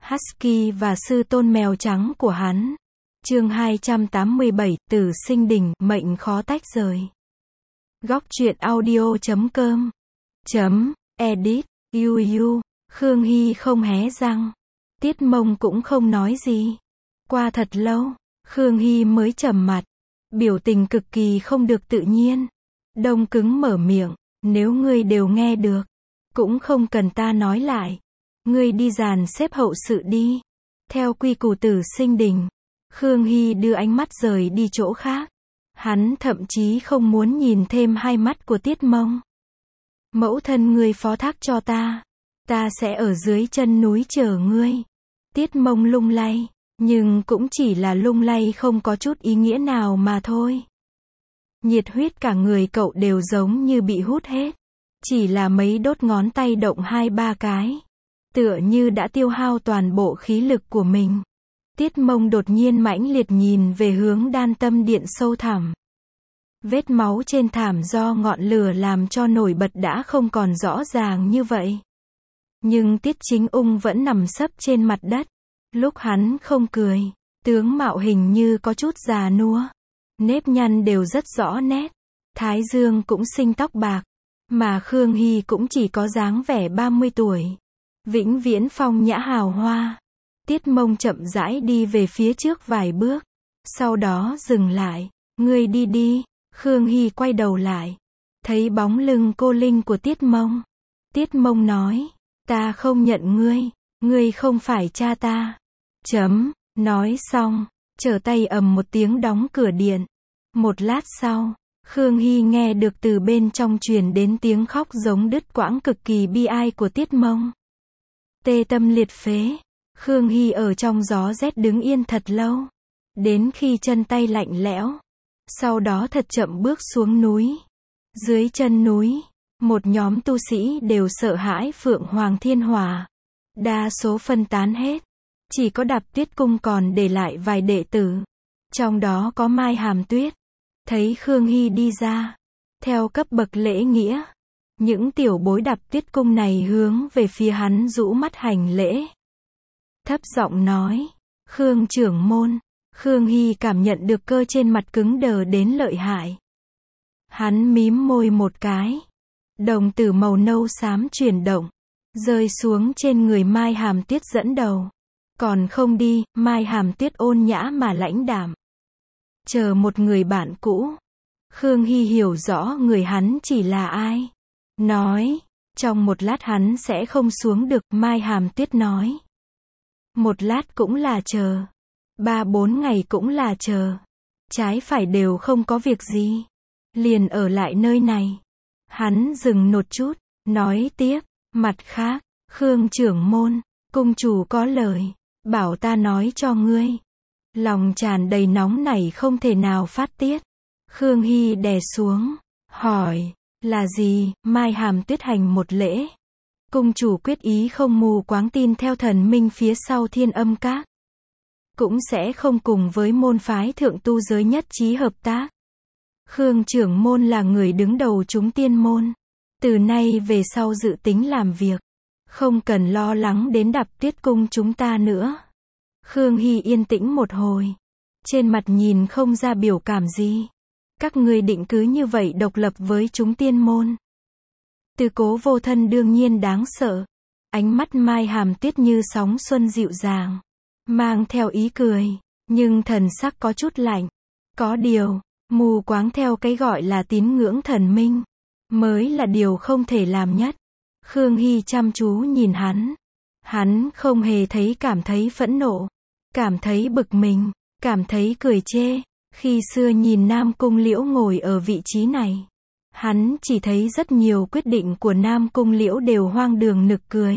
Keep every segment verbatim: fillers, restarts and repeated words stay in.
Husky và sư tôn mèo trắng của hắn. Chương hai trăm tám mươi bảy, Tử Sinh Đình, mệnh khó tách rời. Góc truyện audio chấm com chấm edit. Yu yu. Khương Hy không hé răng. Tiết Mông cũng không nói gì. Qua thật lâu, Khương Hy mới trầm mặt. Biểu tình cực kỳ không được tự nhiên. Đông cứng mở miệng. Nếu ngươi đều nghe được, cũng không cần ta nói lại. Ngươi đi dàn xếp hậu sự đi. Theo quy củ Tử Sinh Đình, Khương Hy đưa ánh mắt rời đi chỗ khác. Hắn thậm chí không muốn nhìn thêm hai mắt của Tiết Mông. Mẫu thân ngươi phó thác cho ta. Ta sẽ ở dưới chân núi chờ ngươi. Tiết Mông lung lay, nhưng cũng chỉ là lung lay không có chút ý nghĩa nào mà thôi. Nhiệt huyết cả người cậu đều giống như bị hút hết. Chỉ là mấy đốt ngón tay động hai ba cái. Tựa như đã tiêu hao toàn bộ khí lực của mình. Tiết Mông đột nhiên mãnh liệt nhìn về hướng Đan Tâm Điện sâu thẳm. Vết máu trên thảm do ngọn lửa làm cho nổi bật đã không còn rõ ràng như vậy. Nhưng Tiết Chính Ung vẫn nằm sấp trên mặt đất. Lúc hắn không cười, tướng mạo hình như có chút già nua. Nếp nhăn đều rất rõ nét. Thái dương cũng sinh tóc bạc. Mà Khương Hy cũng chỉ có dáng vẻ ba mươi tuổi. Vĩnh viễn phong nhã hào hoa. Tiết Mông chậm rãi đi về phía trước vài bước. Sau đó dừng lại. Ngươi đi đi. Khương Hy quay đầu lại. Thấy bóng lưng cô linh của Tiết Mông. Tiết Mông nói. Ta không nhận ngươi. Ngươi không phải cha ta. Chấm. Nói xong. Trở tay ầm một tiếng đóng cửa điện. Một lát sau, Khương Hy nghe được từ bên trong truyền đến tiếng khóc giống đứt quãng cực kỳ bi ai của Tiết Mông. Tê tâm liệt phế. Khương Hy ở trong gió rét đứng yên thật lâu. Đến khi chân tay lạnh lẽo. Sau đó thật chậm bước xuống núi. Dưới chân núi, một nhóm tu sĩ đều sợ hãi Phượng Hoàng Thiên Hỏa. Đa số phân tán hết. Chỉ có Đạp Tuyết Cung còn để lại vài đệ tử. Trong đó có Mai Hàm Tuyết. Thấy Khương Hy đi ra. Theo cấp bậc lễ nghĩa. Những tiểu bối Đạp Tuyết Cung này hướng về phía hắn rũ mắt hành lễ. Thấp giọng nói. Khương trưởng môn. Khương Hy cảm nhận được cơ trên mặt cứng đờ đến lợi hại. Hắn mím môi một cái. Đồng tử màu nâu xám chuyển động. Rơi xuống trên người Mai Hàm Tuyết dẫn đầu. Còn không đi, Mai Hàm Tuyết ôn nhã mà lãnh đạm. Chờ một người bạn cũ. Khương Hy hiểu rõ người hắn chỉ là ai. Nói. Trong một lát hắn sẽ không xuống được, Mai Hàm Tuyết nói. Một lát cũng là chờ. Ba bốn ngày cũng là chờ. Trái phải đều không có việc gì. Liền ở lại nơi này. Hắn dừng một chút. Nói tiếp. Mặt khác, Khương trưởng môn. Cung chủ có lời. Bảo ta nói cho ngươi. Lòng tràn đầy nóng nảy không thể nào phát tiết. Khương Hy đè xuống. Hỏi. Là gì? Mai Hàm Tuyết hành một lễ. Cung chủ quyết ý không mù quáng tin theo thần minh phía sau Thiên Âm Các. Cũng sẽ không cùng với môn phái thượng tu giới nhất trí hợp tác. Khương trưởng môn là người đứng đầu chúng tiên môn. Từ nay về sau dự tính làm việc. Không cần lo lắng đến Đạp Tuyết Cung chúng ta nữa. Khương Hy yên tĩnh một hồi. Trên mặt nhìn không ra biểu cảm gì. Các ngươi định cứ như vậy độc lập với chúng tiên môn. Tư Cố Vô Thân đương nhiên đáng sợ. Ánh mắt Mai Hàm Tuyết như sóng xuân dịu dàng. Mang theo ý cười. Nhưng thần sắc có chút lạnh. Có điều, mù quáng theo cái gọi là tín ngưỡng thần minh. Mới là điều không thể làm nhất. Khương Hy chăm chú nhìn hắn. Hắn không hề thấy cảm thấy phẫn nộ. Cảm thấy bực mình. Cảm thấy cười chê. Khi xưa nhìn Nam Cung Liễu ngồi ở vị trí này. Hắn chỉ thấy rất nhiều quyết định của Nam Cung Liễu đều hoang đường nực cười.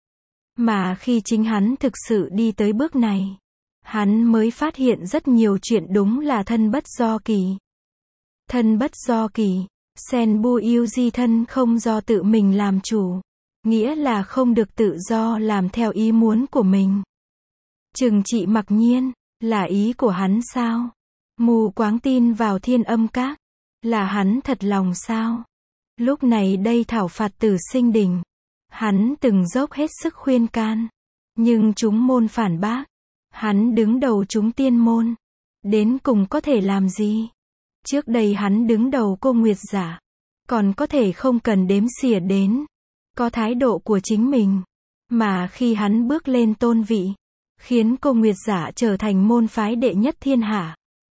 Mà khi chính hắn thực sự đi tới bước này. Hắn mới phát hiện rất nhiều chuyện đúng là thân bất do kỳ. Thân bất do kỳ. Sen bu yêu di thân không do tự mình làm chủ. Nghĩa là không được tự do làm theo ý muốn của mình. Trừng trị mặc nhiên. Là ý của hắn sao? Mù quáng tin vào Thiên Âm Các. Là hắn thật lòng sao? Lúc này đây thảo phạt Tử Sinh Đình. Hắn từng dốc hết sức khuyên can. Nhưng chúng môn phản bác. Hắn đứng đầu chúng tiên môn. Đến cùng có thể làm gì? Trước đây hắn đứng đầu cô Nguyệt giả. Còn có thể không cần đếm xỉa đến. Có thái độ của chính mình. Mà khi hắn bước lên tôn vị. Khiến cô Nguyệt giả trở thành môn phái đệ nhất thiên hạ.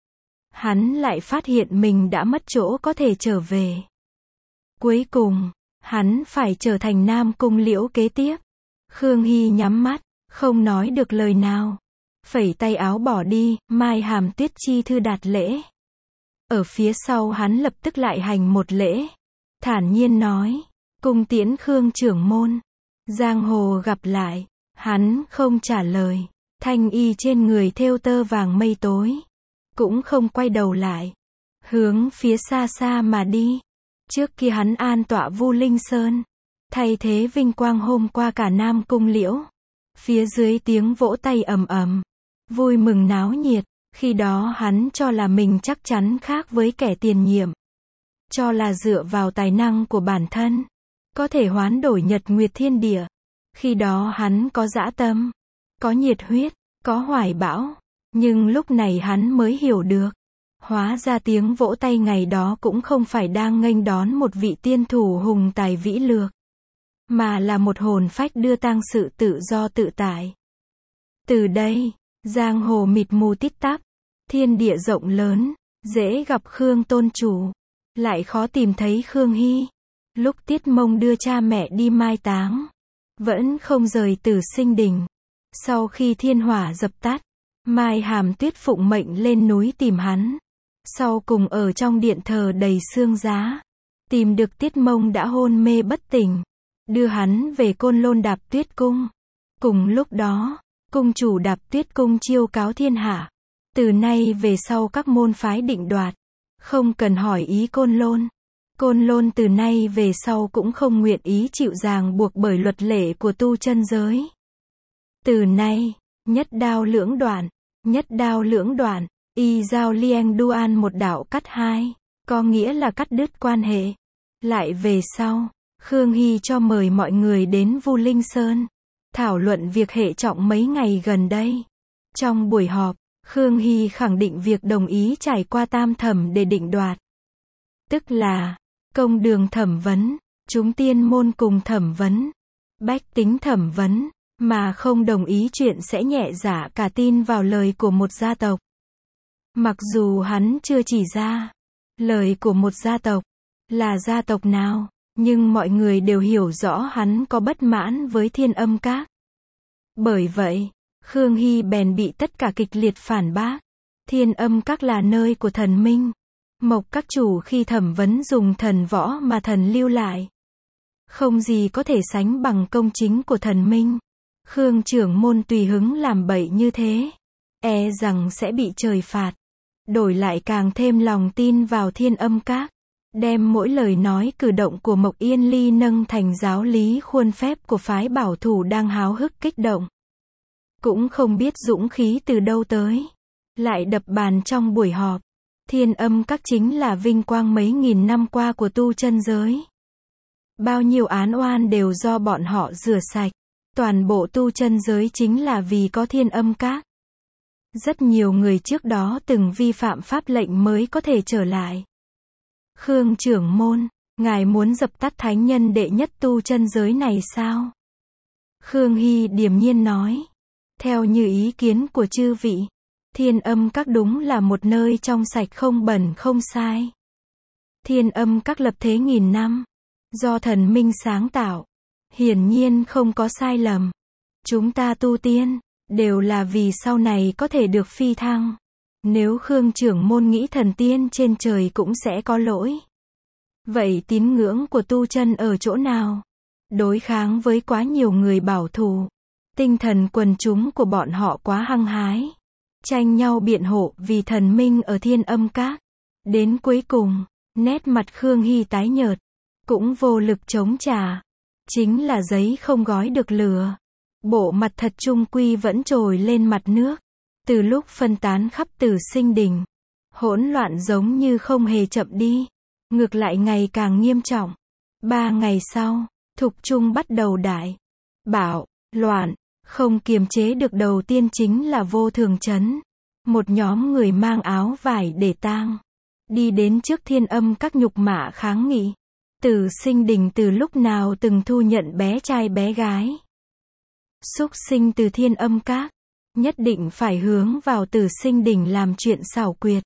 Hắn lại phát hiện mình đã mất chỗ có thể trở về. Cuối cùng, hắn phải trở thành Nam Cung Liễu kế tiếp. Khương Hy nhắm mắt, không nói được lời nào. Phẩy tay áo bỏ đi, Mai Hàm Tuyết chi thư đạt lễ. Ở phía sau hắn lập tức lại hành một lễ. Thản nhiên nói, cung tiễn Khương trưởng môn. Giang hồ gặp lại, hắn không trả lời. Thanh y trên người thêu tơ vàng mây tối. Cũng không quay đầu lại. Hướng phía xa xa mà đi. Trước kia hắn an tọa Vu Linh Sơn. Thay thế vinh quang hôm qua cả Nam Cung Liễu. Phía dưới tiếng vỗ tay ầm ầm. Vui mừng náo nhiệt. Khi đó hắn cho là mình chắc chắn khác với kẻ tiền nhiệm. Cho là dựa vào tài năng của bản thân. Có thể hoán đổi nhật nguyệt thiên địa. Khi đó hắn có dã tâm. Có nhiệt huyết. Có hoài bão. Nhưng lúc này hắn mới hiểu được. Hóa ra tiếng vỗ tay ngày đó cũng không phải đang nghênh đón một vị tiên thủ hùng tài vĩ lược. Mà là một hồn phách đưa tang sự tự do tự tại. Từ đây, giang hồ mịt mù tít tắp. Thiên địa rộng lớn. Dễ gặp Khương tôn chủ. Lại khó tìm thấy Khương Hy. Lúc Tiết Mông đưa cha mẹ đi mai táng. Vẫn không rời Tử Sinh Đình. Sau khi thiên hỏa dập tắt. Mai Hàm Tuyết phụng mệnh lên núi tìm hắn. Sau cùng ở trong điện thờ đầy xương giá. Tìm được Tiết Mông đã hôn mê bất tỉnh. Đưa hắn về Côn Lôn Đạp Tuyết Cung. Cùng lúc đó, cung chủ Đạp Tuyết Cung chiêu cáo thiên hạ. Từ nay về sau các môn phái định đoạt. Không cần hỏi ý Côn Lôn. Côn Lôn từ nay về sau cũng không nguyện ý chịu ràng buộc bởi luật lệ của tu chân giới. Từ nay, nhất đao lưỡng đoạn. Nhất đao lưỡng đoạn. Y giao lieng duan một đạo cắt hai. Có nghĩa là cắt đứt quan hệ. Lại về sau, Khương Hy cho mời mọi người đến Vu Linh Sơn. Thảo luận việc hệ trọng mấy ngày gần đây. Trong buổi họp, Khương Hy khẳng định việc đồng ý trải qua tam thẩm để định đoạt. Tức là, công đường thẩm vấn, chúng tiên môn cùng thẩm vấn, bách tính thẩm vấn, mà không đồng ý chuyện sẽ nhẹ dạ cả tin vào lời của một gia tộc. Mặc dù hắn chưa chỉ ra, lời của một gia tộc, là gia tộc nào, nhưng mọi người đều hiểu rõ hắn có bất mãn với Thiên Âm Các. Bởi vậy, Khương Hy bèn bị tất cả kịch liệt phản bác. Thiên Âm Các là nơi của thần minh. Mộc các chủ khi thẩm vấn dùng thần võ mà thần lưu lại. Không gì có thể sánh bằng công chính của thần minh. Khương trưởng môn tùy hứng làm bậy như thế. E rằng sẽ bị trời phạt. Đổi lại càng thêm lòng tin vào Thiên Âm Các. Đem mỗi lời nói cử động của Mộc Yên Ly nâng thành giáo lý khuôn phép của phái bảo thủ đang háo hức kích động. Cũng không biết dũng khí từ đâu tới. Lại đập bàn trong buổi họp. Thiên Âm Các chính là vinh quang mấy nghìn năm qua của tu chân giới. Bao nhiêu án oan đều do bọn họ rửa sạch. Toàn bộ tu chân giới chính là vì có Thiên Âm Các. Rất nhiều người trước đó từng vi phạm pháp lệnh mới có thể trở lại. Khương trưởng môn, ngài muốn dập tắt thánh nhân đệ nhất tu chân giới này sao? Khương Hy điềm nhiên nói. Theo như ý kiến của chư vị, Thiên Âm Các đúng là một nơi trong sạch không bẩn không sai. Thiên Âm Các lập thế nghìn năm, do thần minh sáng tạo, hiển nhiên không có sai lầm. Chúng ta tu tiên, đều là vì sau này có thể được phi thăng. Nếu Khương trưởng môn nghĩ thần tiên trên trời cũng sẽ có lỗi. Vậy tín ngưỡng của tu chân ở chỗ nào? Đối kháng với quá nhiều người bảo thủ. Tinh thần quần chúng của bọn họ quá hăng hái. Tranh nhau biện hộ vì thần minh ở Thiên Âm Các. Đến cuối cùng, nét mặt Khương Hy tái nhợt. Cũng vô lực chống trả. Chính là giấy không gói được lửa. Bộ mặt thật trung quy vẫn trồi lên mặt nước. Từ lúc phân tán khắp Tử Sinh Đình, hỗn loạn giống như không hề chậm đi. Ngược lại ngày càng nghiêm trọng. Ba ngày sau, Thục Trung bắt đầu đại bạo loạn. Không kiềm chế được đầu tiên chính là Vô Thường Trấn. Một nhóm người mang áo vải để tang. Đi đến trước Thiên Âm Các nhục mạ kháng nghị. Tử Sinh Đình từ lúc nào từng thu nhận bé trai bé gái. Súc sinh từ Thiên Âm Các. Nhất định phải hướng vào Tử Sinh Đình làm chuyện xảo quyệt.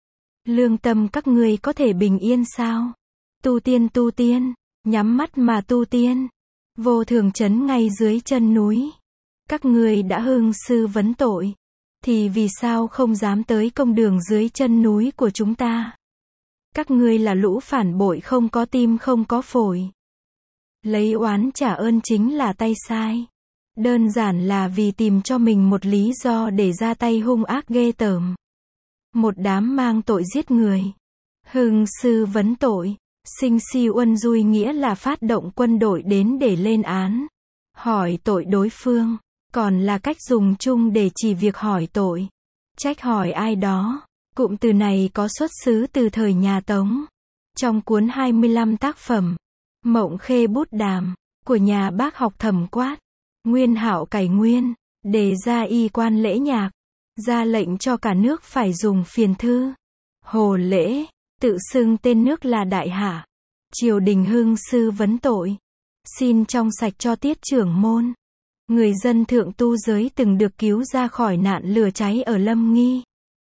Lương tâm các ngươi có thể bình yên sao? Tu tiên tu tiên, nhắm mắt mà tu tiên. Vô Thường Trấn ngay dưới chân núi. Các ngươi đã hưng sư vấn tội. Thì vì sao không dám tới công đường dưới chân núi của chúng ta? Các ngươi là lũ phản bội không có tim không có phổi. Lấy oán trả ơn chính là tay sai. Đơn giản là vì tìm cho mình một lý do để ra tay hung ác ghê tởm. Một đám mang tội giết người. Hưng sư vấn tội. Sinh si uân dui nghĩa là phát động quân đội đến để lên án. Hỏi tội đối phương. Còn là cách dùng chung để chỉ việc hỏi tội. Trách hỏi ai đó. Cụm từ này có xuất xứ từ thời nhà Tống. Trong cuốn hai mươi lăm tác phẩm Mộng Khê Bút Đàm của nhà bác học Thẩm Quát, Nguyên Hạo cải nguyên, đề ra y quan lễ nhạc, ra lệnh cho cả nước phải dùng phiền thư. Hồ lễ, tự xưng tên nước là Đại Hạ. Triều đình hưng sư vấn tội. Xin trong sạch cho tiết trưởng môn. Người dân thượng tu giới từng được cứu ra khỏi nạn lửa cháy ở Lâm Nghi.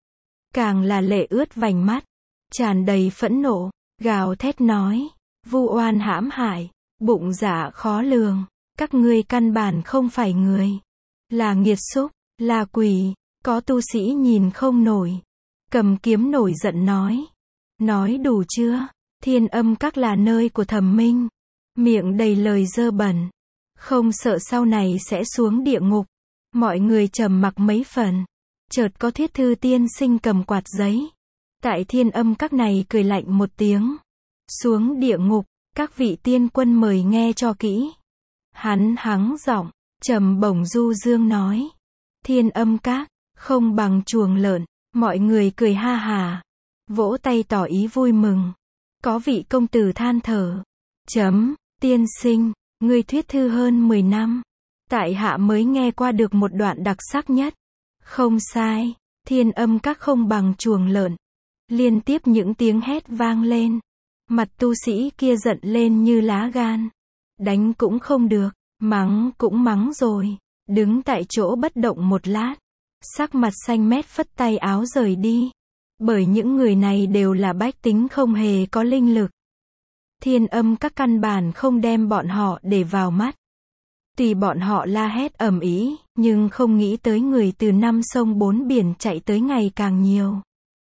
Càng là lệ ướt vành mắt, tràn đầy phẫn nộ, gào thét nói, vu oan hãm hại, bụng dạ khó lường, các ngươi căn bản không phải người, là nghiệt xúc, là quỷ, có tu sĩ nhìn không nổi, cầm kiếm nổi giận nói, nói đủ chưa, Thiên Âm Các là nơi của Thẩm Minh, miệng đầy lời dơ bẩn, không sợ sau này sẽ xuống địa ngục. Mọi người trầm mặc mấy phần. Chợt có Thuyết Thư tiên sinh cầm quạt giấy. Tại Thiên Âm Các này cười lạnh một tiếng. Xuống địa ngục, các vị tiên quân mời nghe cho kỹ. Hắn hắng giọng, trầm bổng du dương nói. Thiên Âm Các, không bằng chuồng lợn. Mọi người cười ha hà. Vỗ tay tỏ ý vui mừng. Có vị công tử than thở. Chấm, tiên sinh, ngươi thuyết thư hơn mười năm. Tại hạ mới nghe qua được một đoạn đặc sắc nhất. Không sai, Thiên Âm Các không bằng chuồng lợn. Liên tiếp những tiếng hét vang lên. Mặt tu sĩ kia giận lên như lá gan. Đánh cũng không được, mắng cũng mắng rồi. Đứng tại chỗ bất động một lát. Sắc mặt xanh mét phất tay áo rời đi. Bởi những người này đều là bách tính không hề có linh lực. Thiên Âm Các căn bản không đem bọn họ để vào mắt. Tùy bọn họ la hét ầm ĩ, nhưng không nghĩ tới người từ năm sông bốn biển chạy tới ngày càng nhiều.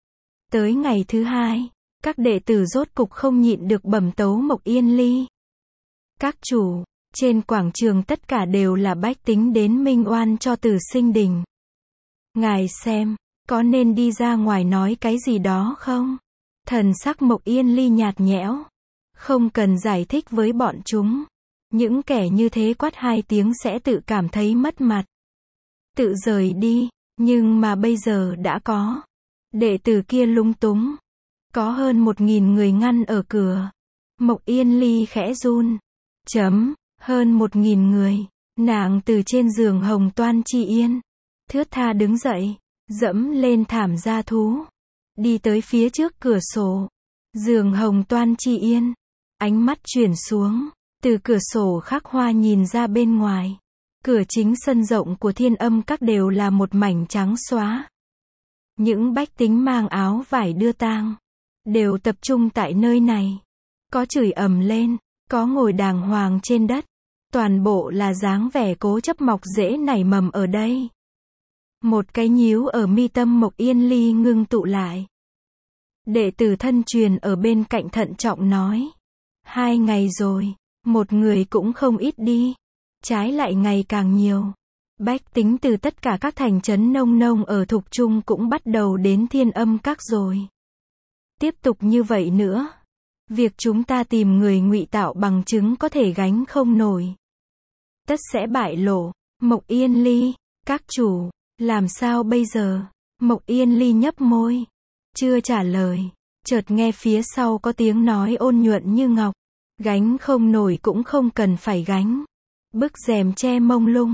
Tới ngày thứ hai, các đệ tử rốt cục không nhịn được bẩm tấu Mộc Yên Ly. Các chủ, trên quảng trường tất cả đều là bách tính đến minh oan cho Tử Sinh Đình. Ngài xem, có nên đi ra ngoài nói cái gì đó không? Thần sắc Mộc Yên Ly nhạt nhẽo. Không cần giải thích với bọn chúng. Những kẻ như thế quát hai tiếng sẽ tự cảm thấy mất mặt. Tự rời đi, nhưng mà bây giờ đã có. Đệ tử kia lung túng. Có hơn một nghìn người ngăn ở cửa. Mộc Yên Ly khẽ run. Chấm, hơn một nghìn người. Nàng từ trên giường hồng toan chi yên. Thướt tha đứng dậy, dẫm lên thảm gia thú. Đi tới phía trước cửa sổ. Giường hồng toan chi yên. Ánh mắt chuyển xuống. Từ cửa sổ khắc hoa nhìn ra bên ngoài. Cửa chính sân rộng của Thiên Âm Các đều là một mảnh trắng xóa. Những bách tính mang áo vải đưa tang. Đều tập trung tại nơi này. Có chửi ầm lên. Có ngồi đàng hoàng trên đất. Toàn bộ là dáng vẻ cố chấp mọc rễ nảy mầm ở đây. Một cái nhíu ở mi tâm Mộc Yên Ly ngưng tụ lại. Đệ tử thân truyền ở bên cạnh thận trọng nói. Hai ngày rồi. Một người cũng không ít đi. Trái lại ngày càng nhiều. Bách tính từ tất cả các thành trấn nông nông ở Thục Trung cũng bắt đầu đến Thiên Âm Các rồi. Tiếp tục như vậy nữa. Việc chúng ta tìm người ngụy tạo bằng chứng có thể gánh không nổi. Tất sẽ bại lộ. Mộc Yên Ly, các chủ, làm sao bây giờ? Mộc Yên Ly nhấp môi. Chưa trả lời. Chợt nghe phía sau có tiếng nói ôn nhuận như ngọc. Gánh không nổi cũng không cần phải gánh. Bức rèm che mông lung.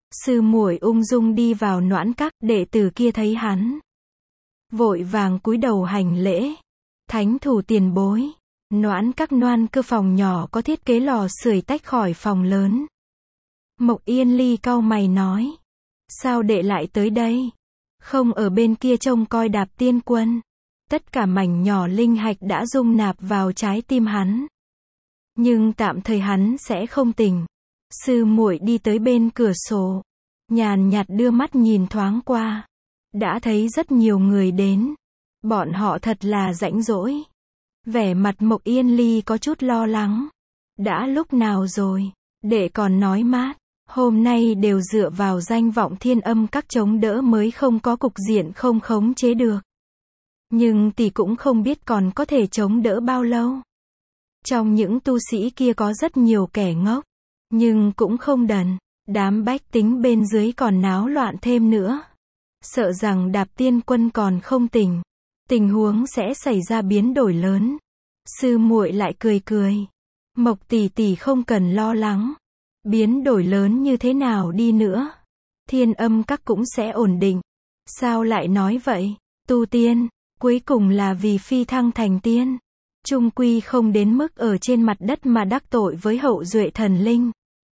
Sư muội ung dung đi vào Noãn Các, đệ tử kia thấy hắn, vội vàng cúi đầu hành lễ. Thánh thủ tiền bối. Noãn Các Noan Cơ phòng nhỏ có thiết kế lò sưởi tách khỏi phòng lớn. Mộc Yên Ly cau mày nói, sao đệ lại tới đây? Không ở bên kia trông coi Đạp Tiên Quân. Tất cả mảnh nhỏ linh hạch đã dung nạp vào trái tim hắn. Nhưng tạm thời hắn sẽ không tỉnh. Sư muội đi tới bên cửa sổ, nhàn nhạt đưa mắt nhìn thoáng qua. Đã thấy rất nhiều người đến. Bọn họ thật là rãnh rỗi. Vẻ mặt Mộc Yên Ly có chút lo lắng. Đã lúc nào rồi? Đệ còn nói mát. Hôm nay đều dựa vào danh vọng Thiên Âm Các chống đỡ mới không có cục diện không khống chế được. Nhưng tỷ cũng không biết còn có thể chống đỡ bao lâu. Trong những tu sĩ kia có rất nhiều kẻ ngốc. Nhưng cũng không đần. Đám bách tính bên dưới còn náo loạn thêm nữa. Sợ rằng Đạp Tiên Quân còn không tỉnh. Tình huống sẽ xảy ra biến đổi lớn. Sư muội lại cười cười. Mộc tỷ tỷ không cần lo lắng. Biến đổi lớn như thế nào đi nữa, Thiên Âm Các cũng sẽ ổn định. Sao lại nói vậy? Tu tiên, cuối cùng là vì phi thăng thành tiên. Chung quy không đến mức ở trên mặt đất mà đắc tội với hậu duệ thần linh.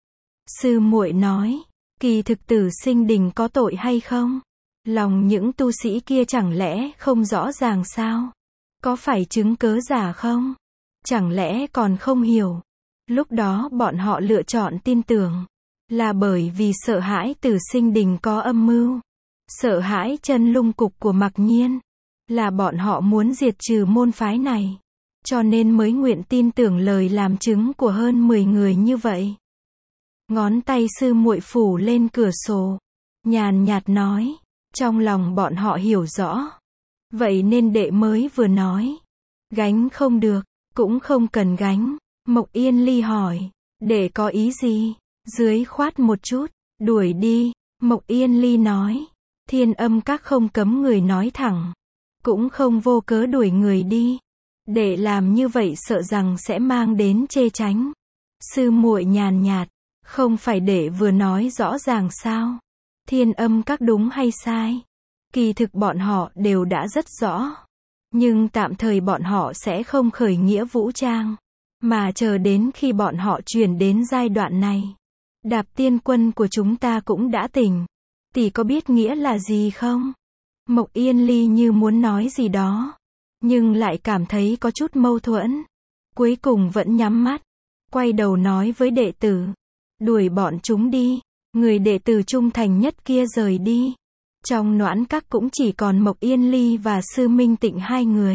Sư muội nói, kỳ thực Tử Sinh Đình có tội hay không? Lòng những tu sĩ kia chẳng lẽ không rõ ràng sao? Có phải chứng cớ giả không? Chẳng lẽ còn không hiểu? Lúc đó bọn họ lựa chọn tin tưởng, là bởi vì sợ hãi Tử Sinh Đình có âm mưu, sợ hãi chân lung cục của Mặc Nhiên, là bọn họ muốn diệt trừ môn phái này, cho nên mới nguyện tin tưởng lời làm chứng của hơn mười người như vậy. Ngón tay sư muội phủ lên cửa sổ, nhàn nhạt nói, trong lòng bọn họ hiểu rõ, vậy nên đệ mới vừa nói, gánh không được, cũng không cần gánh. Mộc Yên Ly hỏi, đệ có ý gì? Dưới khoát một chút, đuổi đi. Mộc Yên Ly nói, Thiên Âm Các không cấm người nói thẳng, cũng không vô cớ đuổi người đi. Đệ làm như vậy sợ rằng sẽ mang đến chê tránh. Sư muội nhàn nhạt, không phải đệ vừa nói rõ ràng sao? Thiên Âm Các đúng hay sai? Kỳ thực bọn họ đều đã rất rõ. Nhưng tạm thời bọn họ sẽ không khởi nghĩa vũ trang. Mà chờ đến khi bọn họ chuyển đến giai đoạn này, Đạp Tiên Quân của chúng ta cũng đã tỉnh. Tỷ có biết nghĩa là gì không? Mộc Yên Ly như muốn nói gì đó, nhưng lại cảm thấy có chút mâu thuẫn. Cuối cùng vẫn nhắm mắt, quay đầu nói với đệ tử, đuổi bọn chúng đi. Người đệ tử trung thành nhất kia rời đi. Trong Noãn Các cũng chỉ còn Mộc Yên Ly và Sư Minh Tịnh hai người.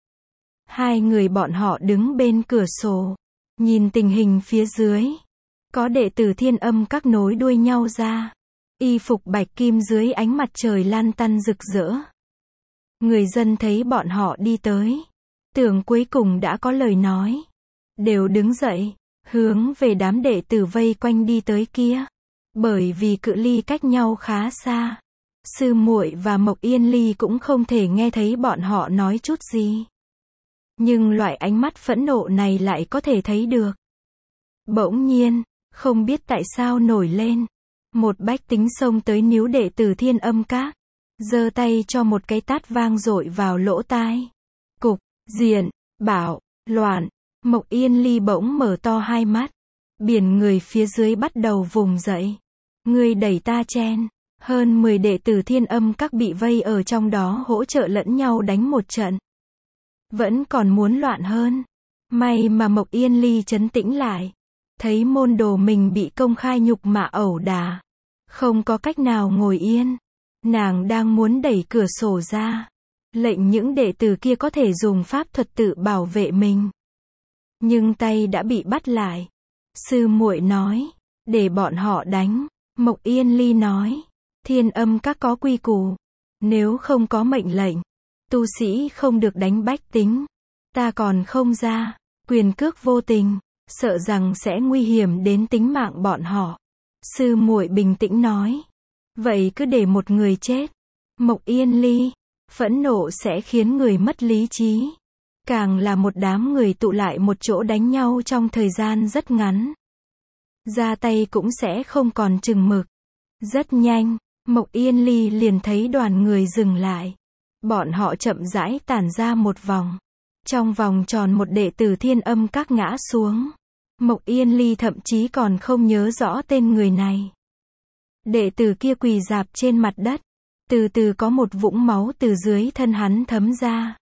Hai người bọn họ đứng bên cửa sổ, nhìn tình hình phía dưới. Có đệ tử Thiên Âm Các nối đuôi nhau ra. Y phục bạch kim dưới ánh mặt trời lan tăn rực rỡ. Người dân thấy bọn họ đi tới, tưởng cuối cùng đã có lời nói. Đều đứng dậy, hướng về đám đệ tử vây quanh đi tới kia. Bởi vì cự ly cách nhau khá xa. Sư muội và Mộc Yên Ly cũng không thể nghe thấy bọn họ nói chút gì. Nhưng loại ánh mắt phẫn nộ này lại có thể thấy được. Bỗng nhiên, không biết tại sao nổi lên. Một bách tính xông tới níu đệ tử Thiên Âm Các. Giơ tay cho một cái tát vang dội vào lỗ tai. Cục, diện, bảo, loạn. Mộc Yên Ly bỗng mở to hai mắt. Biển người phía dưới bắt đầu vùng dậy. Người đẩy ta chen. Hơn mười đệ tử Thiên Âm Các bị vây ở trong đó hỗ trợ lẫn nhau đánh một trận. Vẫn còn muốn loạn hơn. May mà Mộc Yên Ly trấn tĩnh lại. Thấy môn đồ mình bị công khai nhục mạ ẩu đả. Không có cách nào ngồi yên. Nàng đang muốn đẩy cửa sổ ra. Lệnh những đệ tử kia có thể dùng pháp thuật tự bảo vệ mình. Nhưng tay đã bị bắt lại. Sư muội nói, để bọn họ đánh. Mộc Yên Ly nói, Thiên Âm Các có quy củ. Nếu không có mệnh lệnh, tu sĩ không được đánh bách tính. Ta còn không ra, quyền cước vô tình, sợ rằng sẽ nguy hiểm đến tính mạng bọn họ. Sư muội bình tĩnh nói, vậy cứ để một người chết. Mộc Yên Ly, phẫn nộ sẽ khiến người mất lý trí. Càng là một đám người tụ lại một chỗ đánh nhau trong thời gian rất ngắn. Ra tay cũng sẽ không còn chừng mực. Rất nhanh, Mộc Yên Ly liền thấy đoàn người dừng lại. Bọn họ chậm rãi tản ra một vòng. Trong vòng tròn một đệ tử Thiên Âm Các ngã xuống. Mộc Yên Ly thậm chí còn không nhớ rõ tên người này. Đệ tử kia quỳ rạp trên mặt đất. Từ từ có một vũng máu từ dưới thân hắn thấm ra.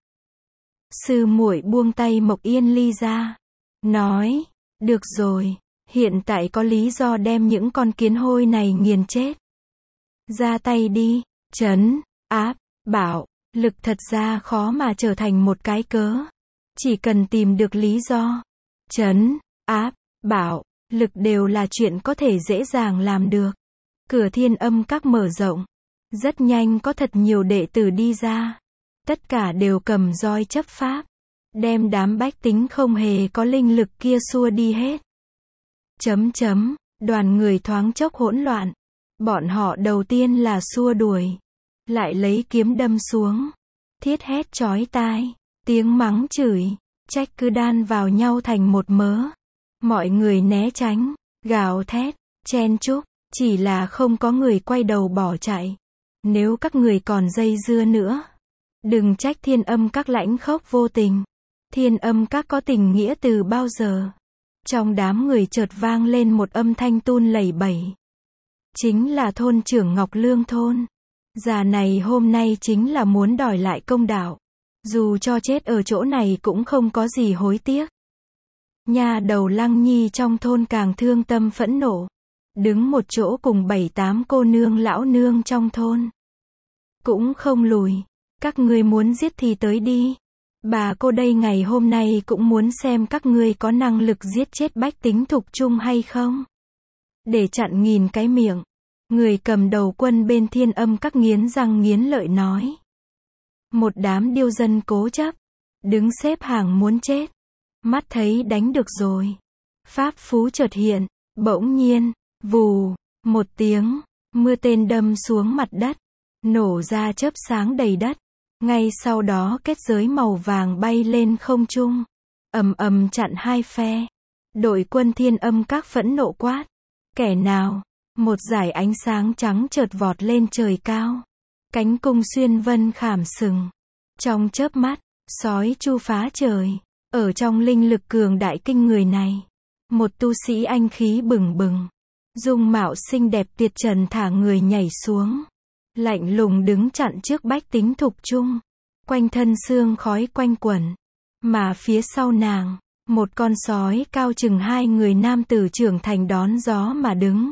Sư muội buông tay Mộc Yên Ly ra. Nói, được rồi, hiện tại có lý do đem những con kiến hôi này nghiền chết. Ra tay đi, trấn, áp, bảo, lực thật ra khó mà trở thành một cái cớ. Chỉ cần tìm được lý do, trấn, áp, bảo, lực đều là chuyện có thể dễ dàng làm được. Cửa Thiên Âm Các mở rộng. Rất nhanh có thật nhiều đệ tử đi ra. Tất cả đều cầm roi chấp pháp. Đem đám bách tính không hề có linh lực kia xua đi hết. Chấm chấm, đoàn người thoáng chốc hỗn loạn. Bọn họ đầu tiên là xua đuổi. Lại lấy kiếm đâm xuống. Thiết hét chói tai. Tiếng mắng chửi. Trách cứ đan vào nhau thành một mớ. Mọi người né tránh. Gào thét. Chen chúc. Chỉ là không có người quay đầu bỏ chạy. Nếu các người còn dây dưa nữa. Đừng trách Thiên Âm Các lãnh khốc vô tình. Thiên Âm Các có tình nghĩa từ bao giờ. Trong đám người chợt vang lên một âm thanh tun lẩy bẩy. Chính là thôn trưởng Ngọc Lương thôn. Già này hôm nay chính là muốn đòi lại công đạo. Dù cho chết ở chỗ này cũng không có gì hối tiếc. Nhà đầu Lăng Nhi trong thôn càng thương tâm phẫn nộ. Đứng một chỗ cùng bảy tám cô nương lão nương trong thôn. Cũng không lùi. Các ngươi muốn giết thì tới đi. Bà cô đây ngày hôm nay cũng muốn xem các ngươi có năng lực giết chết bách tính thục chung hay không. Để chặn nghìn cái miệng. Người cầm đầu quân bên Thiên Âm Các nghiến răng nghiến lợi nói. Một đám điêu dân cố chấp. Đứng xếp hàng muốn chết. Mắt thấy đánh được rồi. Pháp phú chợt hiện. Bỗng nhiên. Vù, một tiếng, mưa tên đâm xuống mặt đất, nổ ra chớp sáng đầy đất. Ngay sau đó kết giới màu vàng bay lên không trung, ầm ầm chặn hai phe. Đội quân Thiên Âm Các phẫn nộ quát. Kẻ nào? Một dải ánh sáng trắng chợt vọt lên trời cao. Cánh cung xuyên vân khảm sừng. Trong chớp mắt, sói chu phá trời. Ở trong linh lực cường đại kinh người này, một tu sĩ anh khí bừng bừng. Dung mạo xinh đẹp tuyệt trần thả người nhảy xuống. Lạnh lùng đứng chặn trước bách tính thục chung. Quanh thân sương khói quanh quẩn. Mà phía sau nàng, một con sói cao chừng hai người nam tử trưởng thành đón gió mà đứng.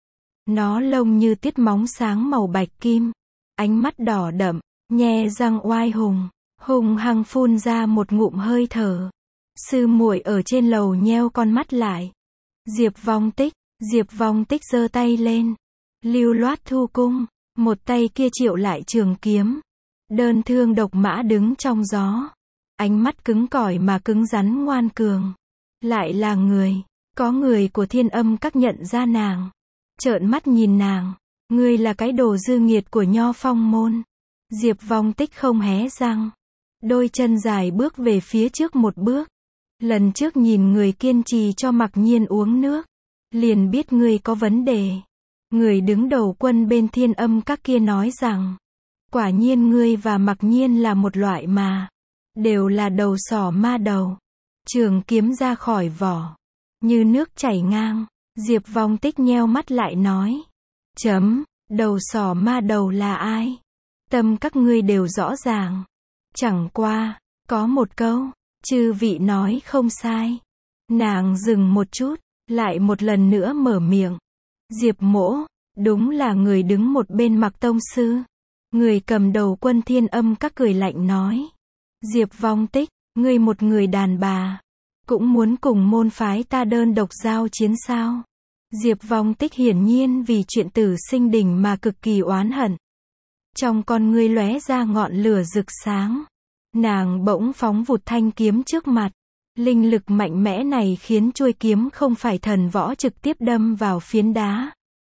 Nó lông như tiết móng sáng màu bạch kim. Ánh mắt đỏ đậm, nhe răng oai hùng. Hùng hăng phun ra một ngụm hơi thở. Sư muội ở trên lầu nheo con mắt lại. Diệp Vong Tích. Diệp Vong Tích giơ tay lên. Lưu loát thu cung. Một tay kia triệu lại trường kiếm. Đơn thương độc mã đứng trong gió. Ánh mắt cứng cỏi mà cứng rắn ngoan cường. Lại là người. Có người của Thiên Âm Các nhận ra nàng. Trợn mắt nhìn nàng. Ngươi là cái đồ dư nghiệt của Nho Phong môn. Diệp Vong Tích không hé răng. Đôi chân dài bước về phía trước một bước. Lần trước nhìn người kiên trì cho Mặc Nhiên uống nước. Liền biết ngươi có vấn đề. Người đứng đầu quân bên Thiên Âm Các kia nói rằng. Quả nhiên ngươi và Mặc Nhiên là một loại mà. Đều là đầu sỏ ma đầu. Trường kiếm ra khỏi vỏ. Như nước chảy ngang. Diệp Vong Tích nheo mắt lại nói. Chấm, đầu sỏ ma đầu là ai? Tâm các ngươi đều rõ ràng. Chẳng qua, có một câu, chư vị nói không sai. Nàng dừng một chút, lại một lần nữa mở miệng. Diệp mỗ, đúng là người đứng một bên Mặc tông sư. Người cầm đầu quân Thiên Âm Các cười lạnh nói. Diệp Vong Tích, ngươi một người đàn bà. Cũng muốn cùng môn phái ta đơn độc giao chiến sao? Diệp Vong Tích hiển nhiên vì chuyện Tử Sinh Đình mà cực kỳ oán hận. Trong con ngươi lóe ra ngọn lửa rực sáng. Nàng bỗng phóng vụt thanh kiếm trước mặt. Linh lực mạnh mẽ này khiến chuôi kiếm không phải thần võ trực tiếp đâm vào phiến đá.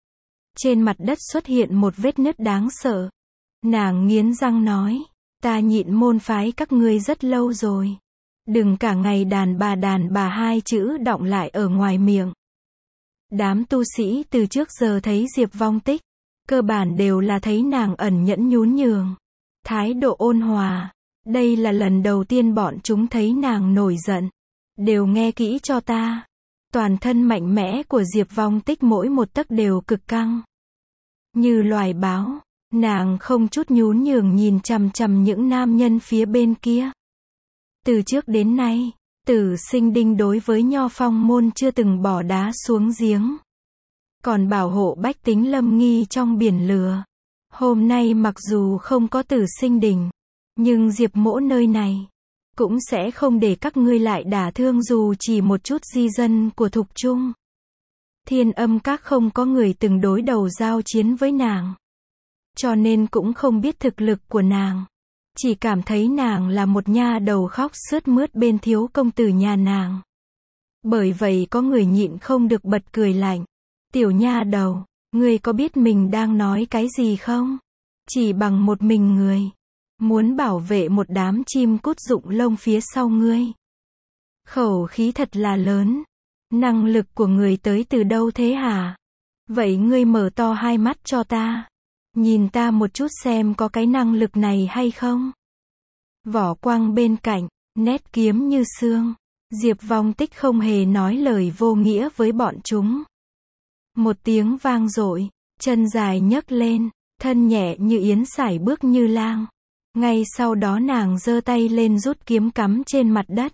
Trên mặt đất xuất hiện một vết nứt đáng sợ. Nàng nghiến răng nói. Ta nhịn môn phái các ngươi rất lâu rồi. Đừng cả ngày đàn bà đàn bà hai chữ đọng lại ở ngoài miệng. Đám tu sĩ từ trước giờ thấy Diệp Vong Tích. cơ bản đều là thấy nàng ẩn nhẫn nhún nhường, thái độ ôn hòa. Đây là lần đầu tiên bọn chúng thấy nàng nổi giận. Đều nghe kỹ cho ta. Toàn thân mạnh mẽ của Diệp Vong Tích mỗi một tấc đều cực căng. Như loài báo, nàng không chút nhún nhường nhìn chằm chằm những nam nhân phía bên kia. Từ trước đến nay, Tử Sinh Đinh đối với Nho Phong môn chưa từng bỏ đá xuống giếng. Còn bảo hộ bách tính lâm nghi trong biển lửa. Hôm nay mặc dù không có Tử Sinh Đinh, nhưng Diệp Mỗ nơi này cũng sẽ không để các ngươi lại đả thương dù chỉ một chút di dân của Thục Trung. Thiên Âm Các không có người từng đối đầu giao chiến với nàng, cho nên cũng không biết thực lực của nàng. Chỉ cảm thấy nàng là một nha đầu khóc sướt mướt bên thiếu công tử nhà nàng. Bởi vậy có người nhịn không được bật cười lạnh. Tiểu nha đầu, ngươi có biết mình đang nói cái gì không? Chỉ bằng một mình người, muốn bảo vệ một đám chim cút rụng lông phía sau ngươi. Khẩu khí thật là lớn. Năng lực của người tới từ đâu thế hả? Vậy ngươi mở to hai mắt cho ta. Nhìn ta một chút xem có cái năng lực này hay không? Vỏ quang bên cạnh, nét kiếm như xương. Diệp Vong Tích không hề nói lời vô nghĩa với bọn chúng. Một tiếng vang dội, chân dài nhấc lên, thân nhẹ như yến sải bước như lang. Ngay sau đó nàng giơ tay lên rút kiếm cắm trên mặt đất.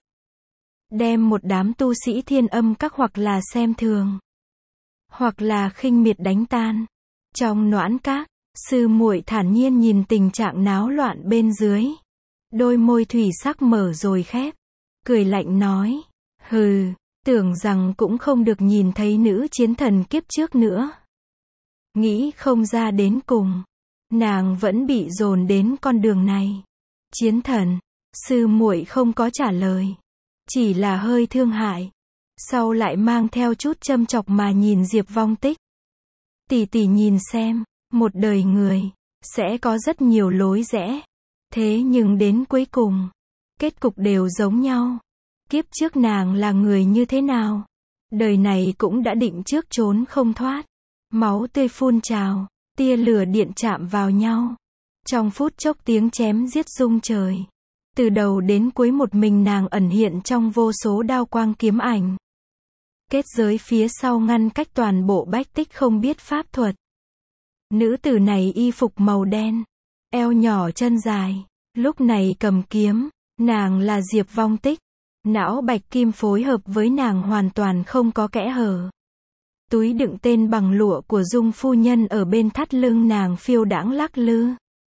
Đem một đám tu sĩ Thiên Âm Các hoặc là xem thường, hoặc là khinh miệt đánh tan. Trong Noãn Các, sư muội thản nhiên nhìn tình trạng náo loạn bên dưới. Đôi môi thủy sắc mở rồi khép. Cười lạnh nói. Hừ, tưởng rằng cũng không được nhìn thấy nữ chiến thần kiếp trước nữa. Nghĩ không ra đến cùng, nàng vẫn bị dồn đến con đường này. Chiến thần, sư muội không có trả lời. Chỉ là hơi thương hại. Sau lại mang theo chút châm chọc mà nhìn Diệp Vong Tích. Tỷ tỷ nhìn xem, một đời người, sẽ có rất nhiều lối rẽ. Thế nhưng đến cuối cùng, kết cục đều giống nhau. Kiếp trước nàng là người như thế nào? Đời này cũng đã định trước trốn không thoát. Máu tươi phun trào, tia lửa điện chạm vào nhau. Trong phút chốc tiếng chém giết rung trời. Từ đầu đến cuối một mình nàng ẩn hiện trong vô số đao quang kiếm ảnh. Kết giới phía sau ngăn cách toàn bộ bách tích không biết pháp thuật. Nữ tử này y phục màu đen, eo nhỏ chân dài, lúc này cầm kiếm, nàng là Diệp Vong Tích. Não bạch kim phối hợp với nàng hoàn toàn không có kẽ hở. Túi đựng tên bằng lụa của Dung phu nhân ở bên thắt lưng nàng phiêu đãng lắc lư.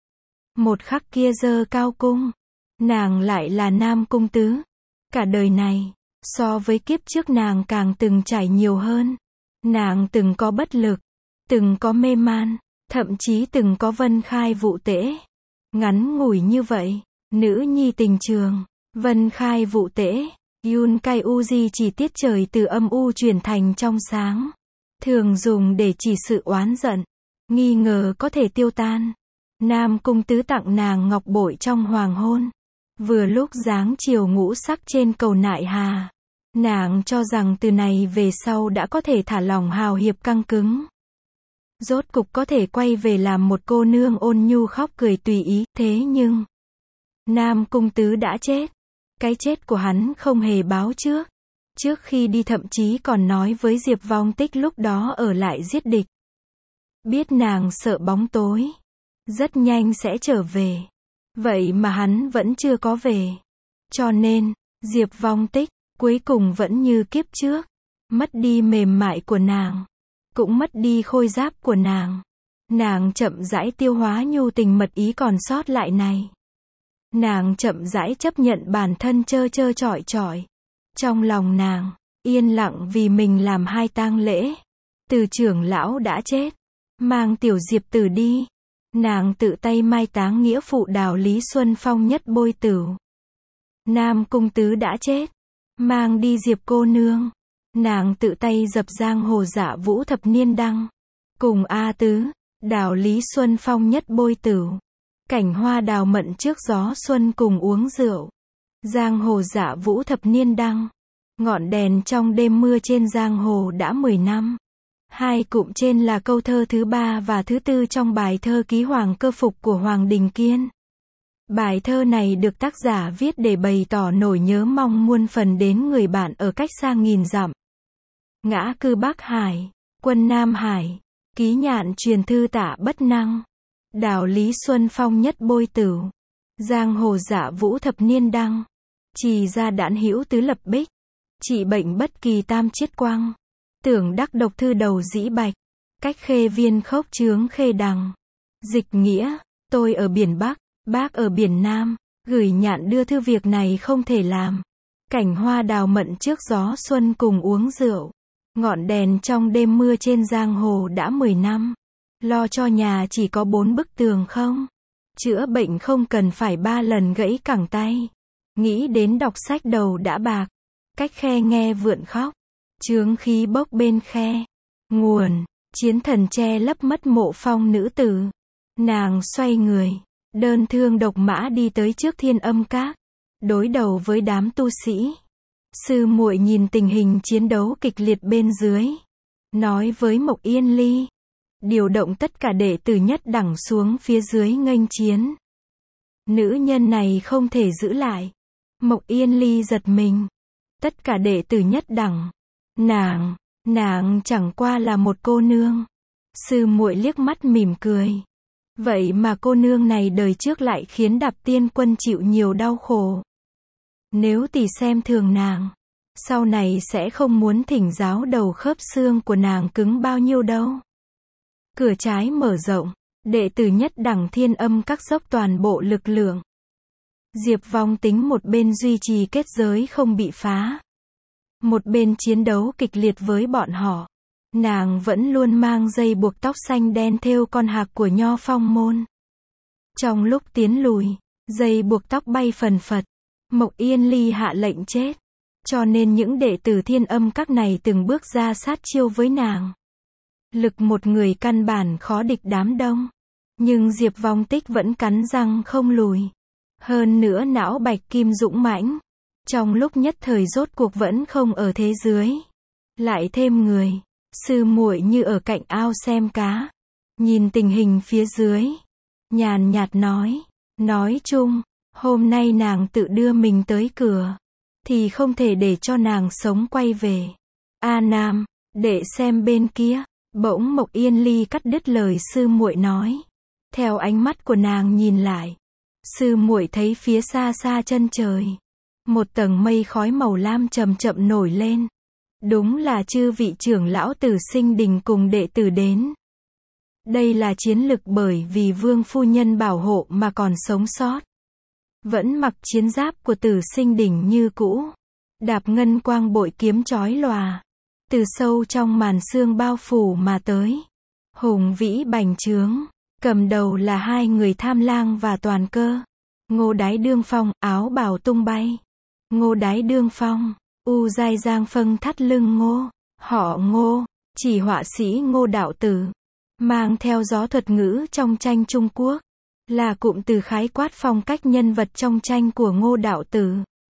Một khắc kia giơ cao cung, nàng lại là Nam Cung Tứ. Cả đời này, so với kiếp trước nàng càng từng trải nhiều hơn. Nàng từng có bất lực, từng có mê man, thậm chí từng có vân khai vụ tễ. Ngắn ngủi như vậy, nữ nhi tình trường, vân khai vụ tễ, Yun Kai Uji chỉ tiết trời từ âm u chuyển thành trong sáng. Thường dùng để chỉ sự oán giận, nghi ngờ có thể tiêu tan. Nam Cung Tứ tặng nàng ngọc bội trong hoàng hôn. Vừa lúc dáng chiều ngũ sắc trên cầu Nại Hà. Nàng cho rằng từ này về sau đã có thể thả lỏng hào hiệp căng cứng. Rốt cục có thể quay về làm một cô nương ôn nhu khóc cười tùy ý. Thế nhưng, Nam Cung Tứ đã chết. Cái chết của hắn không hề báo trước. Trước khi đi thậm chí còn nói với Diệp Vong Tích lúc đó ở lại giết địch. Biết nàng sợ bóng tối, rất nhanh sẽ trở về. Vậy mà hắn vẫn chưa có về. Cho nên, Diệp Vong Tích, cuối cùng vẫn như kiếp trước. Mất đi mềm mại của nàng. Cũng mất đi khôi giáp của nàng. Nàng chậm rãi tiêu hóa nhu tình mật ý còn sót lại này. Nàng chậm rãi chấp nhận bản thân trơ trơ trọi trọi. Trong lòng nàng, yên lặng vì mình làm hai tang lễ. Từ trưởng lão đã chết. Mang tiểu Diệp Tử đi. Nàng tự tay mai táng nghĩa phụ Đào Lý Xuân Phong nhất bôi tửu. Nam Cung Tứ đã chết. Mang đi Diệp cô nương. Nàng tự tay dập giang hồ Dạ Vũ thập niên đăng. Cùng A Tứ, Đào Lý Xuân Phong nhất bôi tửu. Cảnh hoa đào mận trước gió xuân cùng uống rượu. Giang hồ Dạ Vũ thập niên đăng. Ngọn đèn trong đêm mưa trên giang hồ đã mười năm. Hai cụm trên là câu thơ thứ ba và thứ tư trong bài thơ Ký Hoàng Cơ Phục của Hoàng Đình Kiên. Bài thơ này được tác giả viết để bày tỏ nỗi nhớ mong muôn phần đến người bạn ở cách xa nghìn dặm. Ngã cư Bắc Hải, quân Nam Hải, ký nhạn truyền thư Tạ Bất Năng. Đảo Lý Xuân Phong nhất bôi tửu, giang hồ dạ vũ thập niên đăng. Trì ra đản hữu tứ lập bích, trị bệnh bất kỳ tam chiết quang. Tưởng đắc độc thư đầu dĩ bạch, cách khê viên khốc chướng khê đằng. Dịch nghĩa, tôi ở biển Bắc, bác ở biển Nam, gửi nhạn đưa thư việc này không thể làm. Cảnh hoa đào mận trước gió xuân cùng uống rượu. Ngọn đèn trong đêm mưa trên giang hồ đã mười năm. Lo cho nhà chỉ có bốn bức tường không. Chữa bệnh không cần phải ba lần gãy cẳng tay. Nghĩ đến đọc sách đầu đã bạc. Cách khe nghe vượn khóc. Chướng khí bốc bên khe. Nguồn, chiến thần che lấp mất mộ phong nữ tử. Nàng xoay người, đơn thương độc mã đi tới trước Thiên Âm Các. Đối đầu với đám tu sĩ. Sư muội nhìn tình hình chiến đấu kịch liệt bên dưới. Nói với Mộc Yên Ly. Điều động tất cả đệ tử nhất đẳng xuống phía dưới nghênh chiến. Nữ nhân này không thể giữ lại. Mộc Yên Ly giật mình. Tất cả đệ tử nhất đẳng. Nàng, nàng chẳng qua là một cô nương. Sư muội liếc mắt mỉm cười. Vậy mà cô nương này đời trước lại khiến Đạp Tiên Quân chịu nhiều đau khổ. Nếu tỷ xem thường nàng, sau này sẽ không muốn thỉnh giáo đầu khớp xương của nàng cứng bao nhiêu đâu. Cửa trái mở rộng, đệ tử nhất đẳng Thiên Âm Các dốc toàn bộ lực lượng. Diệp Vong tính một bên duy trì kết giới không bị phá, một bên chiến đấu kịch liệt với bọn họ. Nàng vẫn luôn mang dây buộc tóc xanh đen thêu con hạc của Nho Phong môn. Trong lúc tiến lùi, dây buộc tóc bay phần phật. Mộc Yên Ly hạ lệnh chết. Cho nên những đệ tử Thiên Âm Các này từng bước ra sát chiêu với nàng. Lực một người căn bản khó địch đám đông. Nhưng Diệp Vong Tích vẫn cắn răng không lùi. Hơn nữa não bạch kim dũng mãnh. Trong lúc nhất thời rốt cuộc vẫn không ở thế dưới. Lại thêm người. Sư muội như ở cạnh ao xem cá. Nhìn tình hình phía dưới. Nhàn nhạt nói. Nói chung, hôm nay nàng tự đưa mình tới cửa. Thì không thể để cho nàng sống quay về. A Nam, để xem bên kia. Bỗng Mộc Yên Ly cắt đứt lời sư muội nói. Theo ánh mắt của nàng nhìn lại. Sư muội thấy phía xa xa chân trời. Một tầng mây khói màu lam chậm chậm nổi lên. Đúng là chư vị trưởng lão Tử Sinh Đình cùng đệ tử đến. Đây là chiến lực bởi vì Vương phu nhân bảo hộ mà còn sống sót. Vẫn mặc chiến giáp của Tử Sinh Đình như cũ. Đạp ngân quang bội kiếm chói lòa. Từ sâu trong màn sương bao phủ mà tới. Hùng vĩ bành trướng. Cầm đầu là hai người Tham Lang và Toàn Cơ. Ngô Đái Đương Phong, áo bào tung bay. Ngô Đái Đương Phong, u giai giang phâng thắt lưng Ngô. Họ Ngô, chỉ họa sĩ Ngô Đạo Tử. Mang theo gió thuật ngữ trong tranh Trung Quốc. Là cụm từ khái quát phong cách nhân vật trong tranh của Ngô Đạo Tử.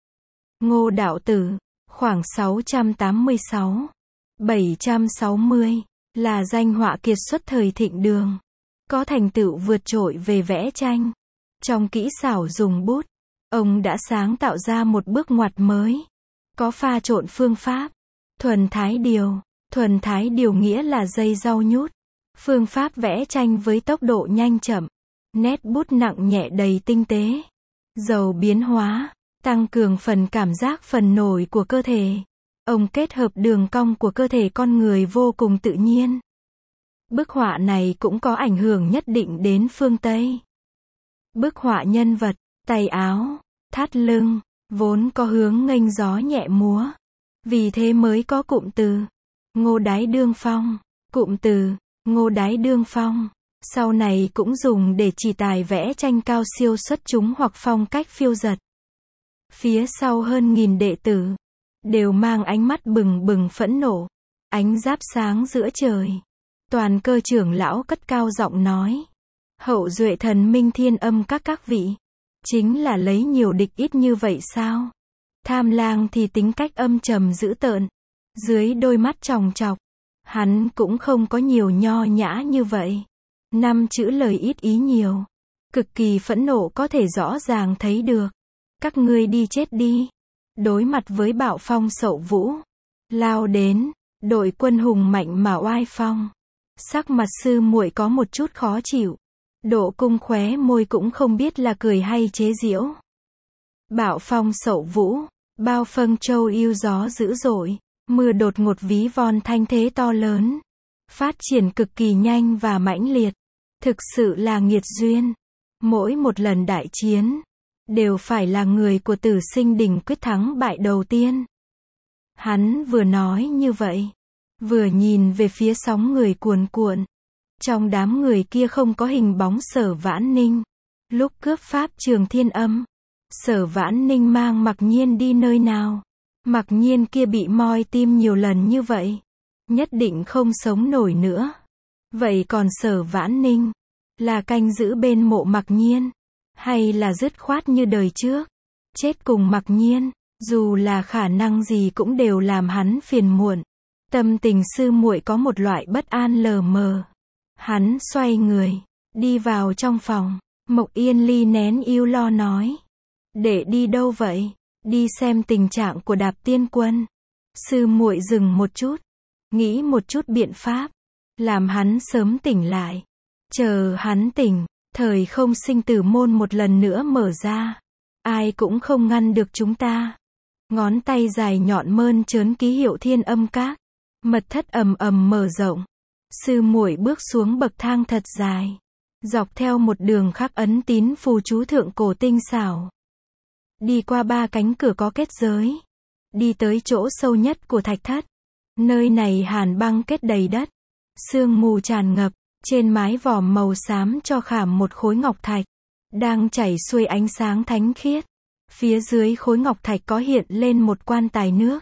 Ngô Đạo Tử, khoảng sáu trăm tám mươi sáu đến bảy trăm sáu mươi, là danh họa kiệt xuất thời Thịnh Đường. Có thành tựu vượt trội về vẽ tranh. Trong kỹ xảo dùng bút, ông đã sáng tạo ra một bước ngoặt mới. Có pha trộn phương pháp. Thuần thái điều. Thuần thái điều nghĩa là dây rau nhút. Phương pháp vẽ tranh với tốc độ nhanh chậm. Nét bút nặng nhẹ đầy tinh tế. Giàu biến hóa. Tăng cường phần cảm giác phần nổi của cơ thể. Ông kết hợp đường cong của cơ thể con người vô cùng tự nhiên. Bức họa này cũng có ảnh hưởng nhất định đến phương Tây. Bức họa nhân vật, tay áo, thắt lưng, vốn có hướng nghênh gió nhẹ múa. Vì thế mới có cụm từ Ngô Đái Đương Phong. Cụm từ Ngô Đái Đương Phong sau này cũng dùng để chỉ tài vẽ tranh cao siêu xuất chúng hoặc phong cách phiêu dật. Phía sau hơn nghìn đệ tử đều mang ánh mắt bừng bừng phẫn nộ, ánh giáp sáng giữa trời. Toàn Cơ trưởng lão cất cao giọng nói: Hậu duệ thần minh Thiên Âm Các các vị, chính là lấy nhiều địch ít như vậy sao? Tham Lang thì tính cách âm trầm dữ tợn, dưới đôi mắt tròng trọc, Hắn cũng không có nhiều nho nhã như vậy. Năm chữ lời ít ý nhiều. Cực kỳ phẫn nộ có thể rõ ràng thấy được. Các ngươi đi chết đi. Đối mặt với bạo phong Sậu Vũ. Lao đến. Đội quân hùng mạnh mà oai phong. Sắc mặt sư muội có một chút khó chịu. Độ Cung khóe môi cũng không biết là cười hay chế giễu. Bạo phong Sậu Vũ. Bao phân châu yêu gió dữ dội. Mưa đột ngột ví von thanh thế to lớn. Phát triển cực kỳ nhanh và mãnh liệt. Thực sự là nghiệt duyên. Mỗi một lần đại chiến, đều phải là người của Tử Sinh Đình quyết thắng bại đầu tiên. Hắn vừa nói như vậy, vừa nhìn về phía sóng người cuồn cuộn. Trong đám người kia không có hình bóng Sở Vãn Ninh. Lúc cướp pháp Trường Thiên Âm, Sở Vãn Ninh mang Mặc Nhiên đi nơi nào? Mặc Nhiên kia bị moi tim nhiều lần như vậy, nhất định không sống nổi nữa. Vậy còn Sở Vãn Ninh, là canh giữ bên mộ Mặc Nhiên, hay là dứt khoát như đời trước, chết cùng Mặc Nhiên? Dù là khả năng gì cũng đều làm hắn phiền muộn. Tâm tình sư muội có một loại bất an lờ mờ. Hắn xoay người, đi vào trong phòng. Mộc Yên Ly nén yêu lo nói. Để đi đâu vậy? Đi xem tình trạng của Đạp Tiên Quân. Sư muội dừng một chút, nghĩ một chút biện pháp, làm hắn sớm tỉnh lại. Chờ hắn tỉnh, thời không sinh tử môn một lần nữa mở ra. Ai cũng không ngăn được chúng ta. Ngón tay dài nhọn mơn trớn ký hiệu Thiên Âm Các. Mật thất ầm ầm mở rộng. Sư muội bước xuống bậc thang thật dài. Dọc theo một đường khắc ấn tín phù chú thượng cổ tinh xảo. Đi qua ba cánh cửa có kết giới. Đi tới chỗ sâu nhất của thạch thất. Nơi này hàn băng kết đầy đất. Sương mù tràn ngập. Trên mái vòm màu xám cho khảm một khối ngọc thạch. Đang chảy xuôi ánh sáng thánh khiết. Phía dưới khối ngọc thạch có hiện lên một quan tài nước.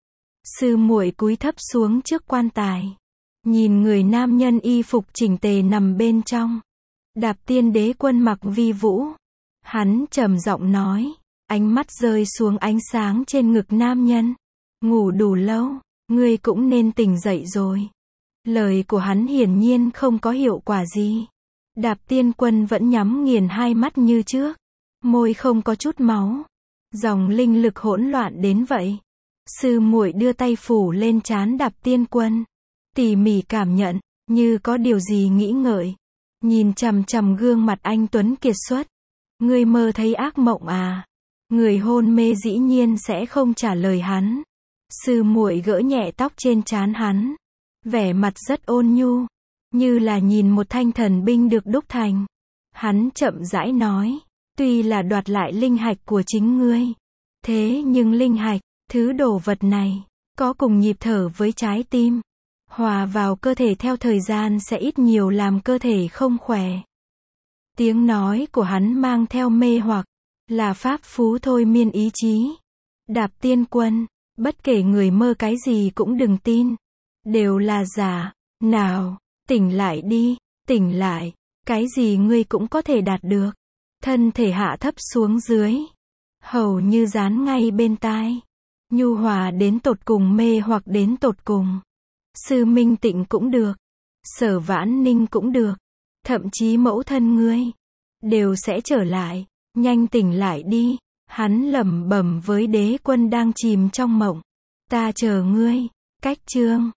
Sư muội cúi thấp xuống trước quan tài. Nhìn người nam nhân y phục chỉnh tề nằm bên trong. Đạp Tiên Đế Quân mặc vi vũ. Hắn trầm giọng nói. Ánh mắt rơi xuống ánh sáng trên ngực nam nhân. Ngủ đủ lâu, ngươi cũng nên tỉnh dậy rồi. Lời của hắn hiển nhiên không có hiệu quả gì. Đạp Tiên Quân vẫn nhắm nghiền hai mắt như trước. Môi không có chút máu. Dòng linh lực hỗn loạn đến vậy. Sư muội đưa tay phủ lên trán Đạp Tiên Quân. Tỉ mỉ cảm nhận, như có điều gì nghĩ ngợi. Nhìn chằm chằm gương mặt anh tuấn kiệt xuất. Ngươi mơ thấy ác mộng à? Người hôn mê dĩ nhiên sẽ không trả lời hắn. Sư muội gỡ nhẹ tóc trên trán hắn. Vẻ mặt rất ôn nhu. Như là nhìn một thanh thần binh được đúc thành. Hắn chậm rãi nói. Tuy là đoạt lại linh hạch của chính ngươi. Thế nhưng linh hạch, thứ đồ vật này, có cùng nhịp thở với trái tim. Hòa vào cơ thể theo thời gian sẽ ít nhiều làm cơ thể không khỏe. Tiếng nói của hắn mang theo mê hoặc. Là pháp phú thôi miên ý chí. Đạp Tiên Quân, bất kể người mơ cái gì cũng đừng tin. Đều là giả. Nào, tỉnh lại đi, tỉnh lại. Cái gì ngươi cũng có thể đạt được. Thân thể hạ thấp xuống dưới. Hầu như dán ngay bên tai. Nhu hòa đến tột cùng, mê hoặc đến tột cùng. Sư Minh Tịnh cũng được. Sở Vãn Ninh cũng được. Thậm chí mẫu thân ngươi. Đều sẽ trở lại. Nhanh tỉnh lại đi. Hắn lẩm bẩm với Đế Quân đang chìm trong mộng. Ta chờ ngươi. Cách chương